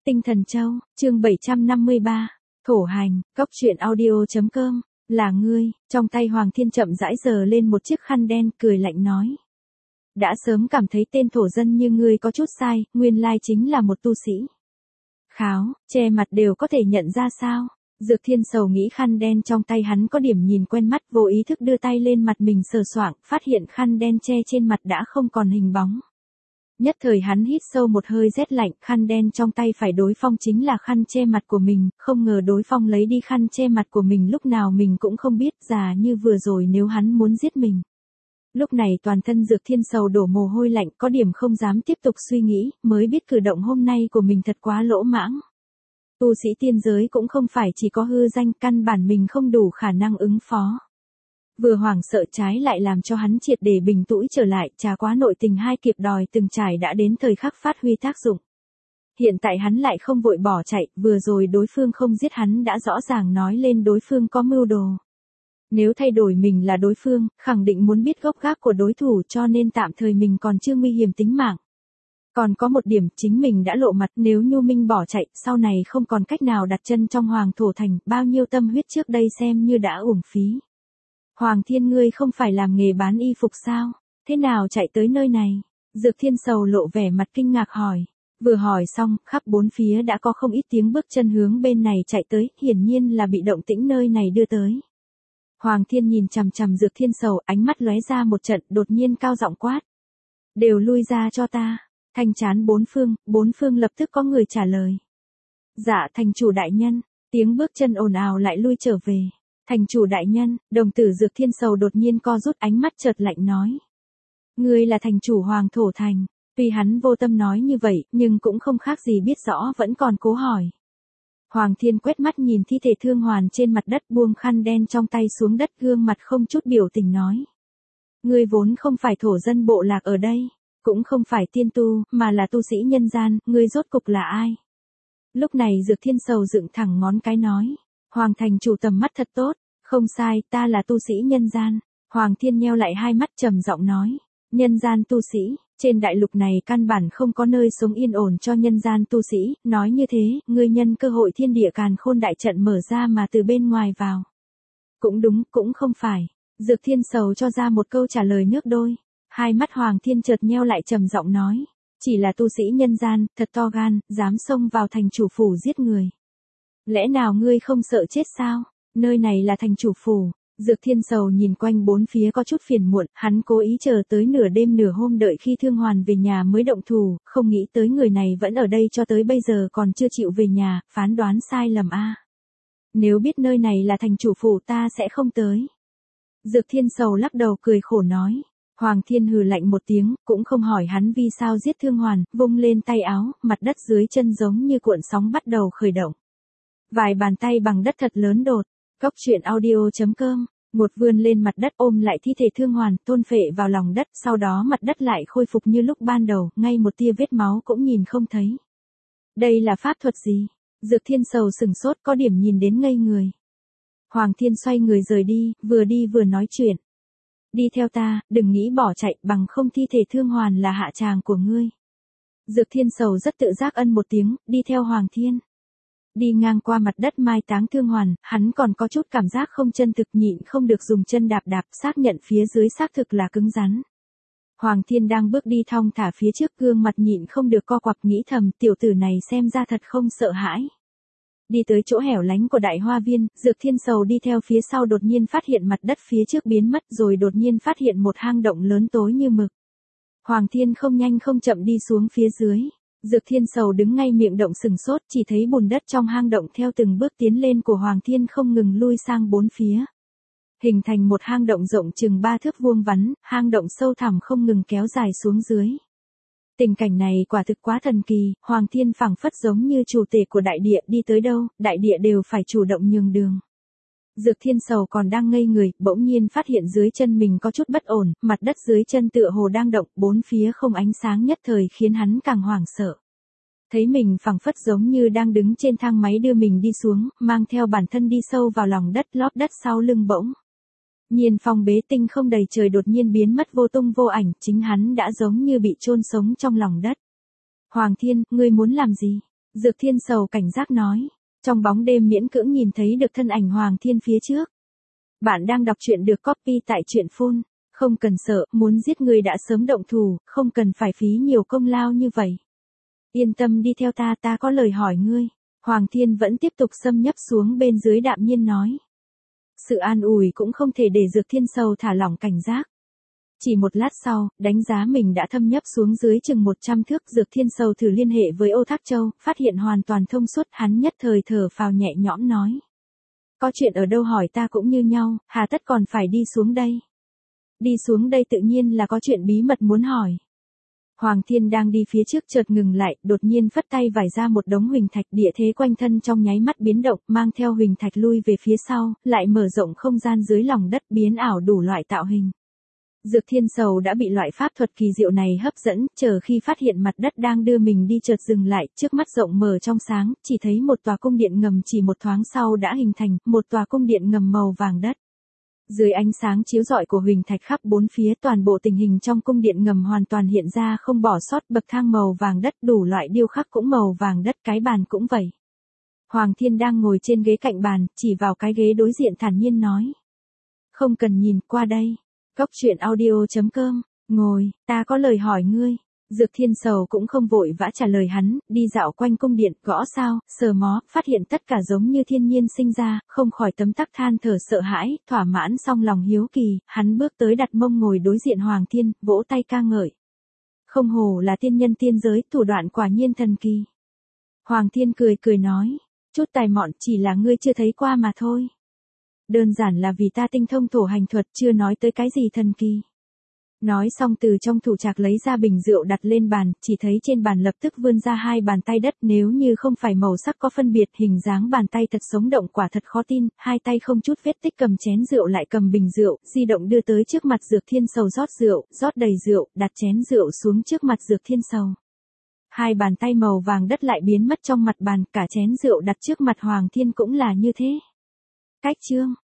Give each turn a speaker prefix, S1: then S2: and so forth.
S1: Tinh Thần Châu, chương 753, Thổ Hành, Cốc truyện audio.com, là ngươi, trong tay Hoàng Thiên chậm rãi giơ lên một chiếc khăn đen, cười lạnh nói. Đã sớm cảm thấy tên thổ dân như ngươi có chút sai, nguyên lai chính là một tu sĩ. Kháo, che mặt đều có thể nhận ra sao? Dược Thiên Sầu nghĩ khăn đen trong tay hắn có điểm nhìn quen mắt, vô ý thức đưa tay lên mặt mình sờ soạng, phát hiện khăn đen che trên mặt đã không còn hình bóng. Nhất thời hắn hít sâu một hơi rét lạnh, khăn đen trong tay phải đối phong chính là khăn che mặt của mình, không ngờ đối phong lấy đi khăn che mặt của mình lúc nào mình cũng không biết, già như vừa rồi nếu hắn muốn giết mình. Lúc này toàn thân Dược Thiên Sầu đổ mồ hôi lạnh, có điểm không dám tiếp tục suy nghĩ, mới biết cử động hôm nay của mình thật quá lỗ mãng. Tu sĩ tiên giới cũng không phải chỉ có hư danh, căn bản mình không đủ khả năng ứng phó. Vừa hoảng sợ trái lại làm cho hắn triệt để bình tũi trở lại, trà quá nội tình hai kịp đòi từng trải đã đến thời khắc phát huy tác dụng. Hiện tại hắn lại không vội bỏ chạy, vừa rồi đối phương không giết hắn đã rõ ràng nói lên đối phương có mưu đồ. Nếu thay đổi mình là đối phương, khẳng định muốn biết gốc gác của đối thủ, cho nên tạm thời mình còn chưa nguy hiểm tính mạng. Còn có một điểm, chính mình đã lộ mặt, nếu Nhu Minh bỏ chạy, sau này không còn cách nào đặt chân trong Hoàng Thổ Thành, bao nhiêu tâm huyết trước đây xem như đã uổng phí. Hoàng Thiên, ngươi không phải làm nghề bán y phục sao, thế nào chạy tới nơi này? Dược Thiên Sầu lộ vẻ mặt kinh ngạc hỏi. Vừa hỏi xong, khắp bốn phía đã có không ít tiếng bước chân hướng bên này chạy tới, hiển nhiên là bị động tĩnh nơi này đưa tới. Hoàng Thiên nhìn chằm chằm Dược Thiên Sầu, ánh mắt lóe ra một trận, đột nhiên cao giọng quát. Đều lui ra cho ta. Thanh chán bốn phương lập tức có người trả lời. Dạ thành chủ đại nhân, tiếng bước chân ồn ào lại lui trở về. Thành chủ đại nhân, đồng tử Dược Thiên Sầu đột nhiên co rút, ánh mắt chợt lạnh nói. Ngươi là thành chủ Hoàng Thổ Thành. Tuy hắn vô tâm nói như vậy, nhưng cũng không khác gì biết rõ, vẫn còn cố hỏi. Hoàng Thiên quét mắt nhìn thi thể Thương Hoàn trên mặt đất, buông khăn đen trong tay xuống đất, gương mặt không chút biểu tình nói. Ngươi vốn không phải thổ dân bộ lạc ở đây, cũng không phải tiên tu, mà là tu sĩ nhân gian, ngươi rốt cục là ai? Lúc này Dược Thiên Sầu dựng thẳng ngón cái nói. Hoàng thành chủ tầm mắt thật tốt, không sai, ta là tu sĩ nhân gian. Hoàng Thiên nheo lại hai mắt trầm giọng nói. Nhân gian tu sĩ, trên đại lục này căn bản không có nơi sống yên ổn cho nhân gian tu sĩ, nói như thế, ngươi nhân cơ hội thiên địa càn khôn đại trận mở ra mà từ bên ngoài vào. Cũng đúng, cũng không phải. Dược Thiên Sầu cho ra một câu trả lời nước đôi. Hai mắt Hoàng Thiên chợt nheo lại trầm giọng nói. Chỉ là tu sĩ nhân gian, thật to gan, dám xông vào thành chủ phủ giết người. Lẽ nào ngươi không sợ chết sao? Nơi này là thành chủ phủ. Dược Thiên Sầu nhìn quanh bốn phía có chút phiền muộn, hắn cố ý chờ tới nửa đêm nửa hôm đợi khi Thương Hoàn về nhà mới động thủ, không nghĩ tới người này vẫn ở đây cho tới bây giờ còn chưa chịu về nhà, phán đoán sai lầm a. Nếu biết nơi này là thành chủ phủ ta sẽ không tới. Dược Thiên Sầu lắc đầu cười khổ nói. Hoàng Thiên hừ lạnh một tiếng, cũng không hỏi hắn vì sao giết Thương Hoàn, vung lên tay áo, mặt đất dưới chân giống như cuộn sóng bắt đầu khởi động. Vài bàn tay bằng đất thật lớn đột. Cốc truyện audio.com, một vươn lên mặt đất ôm lại thi thể Thương Hoàn, thôn phệ vào lòng đất, sau đó mặt đất lại khôi phục như lúc ban đầu, ngay một tia vết máu cũng nhìn không thấy. Đây là pháp thuật gì? Dược Thiên Sầu sừng sốt, có điểm nhìn đến ngây người. Hoàng Thiên xoay người rời đi vừa nói chuyện. Đi theo ta, đừng nghĩ bỏ chạy, bằng không thi thể Thương Hoàn là hạ tràng của ngươi. Dược Thiên Sầu rất tự giác ân một tiếng, đi theo Hoàng Thiên. Đi ngang qua mặt đất mai táng Thương Hoàn, hắn còn có chút cảm giác không chân thực, nhịn không được dùng chân đạp đạp, xác nhận phía dưới xác thực là cứng rắn. Hoàng Thiên đang bước đi thong thả phía trước, gương mặt nhịn không được co quặp, nghĩ thầm, tiểu tử này xem ra thật không sợ hãi. Đi tới chỗ hẻo lánh của đại hoa viên, Dược Thiên Sầu đi theo phía sau, đột nhiên phát hiện mặt đất phía trước biến mất, rồi đột nhiên phát hiện một hang động lớn tối như mực. Hoàng Thiên không nhanh không chậm đi xuống phía dưới. Dược Thiên Sầu đứng ngay miệng động sừng sốt, chỉ thấy bùn đất trong hang động theo từng bước tiến lên của Hoàng Thiên không ngừng lui sang bốn phía. Hình thành một hang động rộng chừng 3 thước vuông vắn, hang động sâu thẳm không ngừng kéo dài xuống dưới. Tình cảnh này quả thực quá thần kỳ, Hoàng Thiên phảng phất giống như chủ tể của đại địa, đi tới đâu, đại địa đều phải chủ động nhường đường. Dược Thiên Sầu còn đang ngây người, bỗng nhiên phát hiện dưới chân mình có chút bất ổn, mặt đất dưới chân tựa hồ đang động, bốn phía không ánh sáng, nhất thời khiến hắn càng hoảng sợ. Thấy mình phảng phất giống như đang đứng trên thang máy đưa mình đi xuống, mang theo bản thân đi sâu vào lòng đất, lót đất sau lưng bỗng nhiên phong bế tinh không đầy trời đột nhiên biến mất vô tung vô ảnh, chính hắn đã giống như bị chôn sống trong lòng đất. Hoàng Thiên, ngươi muốn làm gì? Dược Thiên Sầu cảnh giác nói. Trong bóng đêm miễn cưỡng nhìn thấy được thân ảnh Hoàng Thiên phía trước. Bạn đang đọc truyện được copy tại truyện phone. Không cần sợ, muốn giết người đã sớm động thủ, không cần phải phí nhiều công lao như vậy. Yên tâm đi theo ta, ta có lời hỏi ngươi. Hoàng Thiên vẫn tiếp tục xâm nhấp xuống bên dưới, đạm nhiên nói. Sự an ủi cũng không thể để Dược Thiên Sầu thả lỏng cảnh giác. Chỉ một lát sau, đánh giá mình đã thâm nhấp xuống dưới chừng 100 thước. Dược Thiên Sầu thử liên hệ với Ô Thác Châu, phát hiện hoàn toàn thông suốt. Hắn nhất thời thở phào nhẹ nhõm nói. Có chuyện ở đâu hỏi ta cũng như nhau, hà tất còn phải đi xuống đây. Đi xuống đây tự nhiên là có chuyện bí mật muốn hỏi. Hoàng Thiên đang đi phía trước chợt ngừng lại, đột nhiên phất tay vải ra một đống huỳnh thạch, địa thế quanh thân trong nháy mắt biến động, mang theo huỳnh thạch lui về phía sau, lại mở rộng không gian dưới lòng đất, biến ảo đủ loại tạo hình. Dược Thiên Sầu đã bị loại pháp thuật kỳ diệu này hấp dẫn, chờ khi phát hiện mặt đất đang đưa mình đi chợt dừng lại, trước mắt rộng mở trong sáng, chỉ thấy một tòa cung điện ngầm chỉ một thoáng sau đã hình thành, một tòa cung điện ngầm màu vàng đất. Dưới ánh sáng chiếu rọi của huỳnh thạch khắp bốn phía, toàn bộ tình hình trong cung điện ngầm hoàn toàn hiện ra không bỏ sót, bậc thang màu vàng đất, đủ loại điêu khắc cũng màu vàng đất, cái bàn cũng vậy. Hoàng Thiên đang ngồi trên ghế cạnh bàn, chỉ vào cái ghế đối diện thản nhiên nói. Không cần nhìn, qua đây. Góc truyện audio.com, ngồi, ta có lời hỏi ngươi. Dược Thiên Sầu cũng không vội vã trả lời hắn, đi dạo quanh cung điện, gõ sao, sờ mó, phát hiện tất cả giống như thiên nhiên sinh ra, không khỏi tấm tắc than thở sợ hãi, thỏa mãn xong lòng hiếu kỳ, hắn bước tới đặt mông ngồi đối diện Hoàng Thiên, vỗ tay ca ngợi. Không hổ là tiên nhân tiên giới, thủ đoạn quả nhiên thần kỳ. Hoàng Thiên cười cười nói, chút tài mọn chỉ là ngươi chưa thấy qua mà thôi. Đơn giản là vì ta tinh thông thổ hành thuật, chưa nói tới cái gì thần kỳ. Nói xong từ trong thủ trạc lấy ra bình rượu đặt lên bàn, chỉ thấy trên bàn lập tức vươn ra hai bàn tay đất, nếu như không phải màu sắc có phân biệt, hình dáng bàn tay thật sống động, quả thật khó tin, hai tay không chút vết tích cầm chén rượu lại cầm bình rượu, di động đưa tới trước mặt Dược Thiên Sầu rót rượu, rót đầy rượu, đặt chén rượu xuống trước mặt Dược Thiên Sầu. Hai bàn tay màu vàng đất lại biến mất trong mặt bàn, cả chén rượu đặt trước mặt Hoàng Thiên cũng là như thế. Cách chương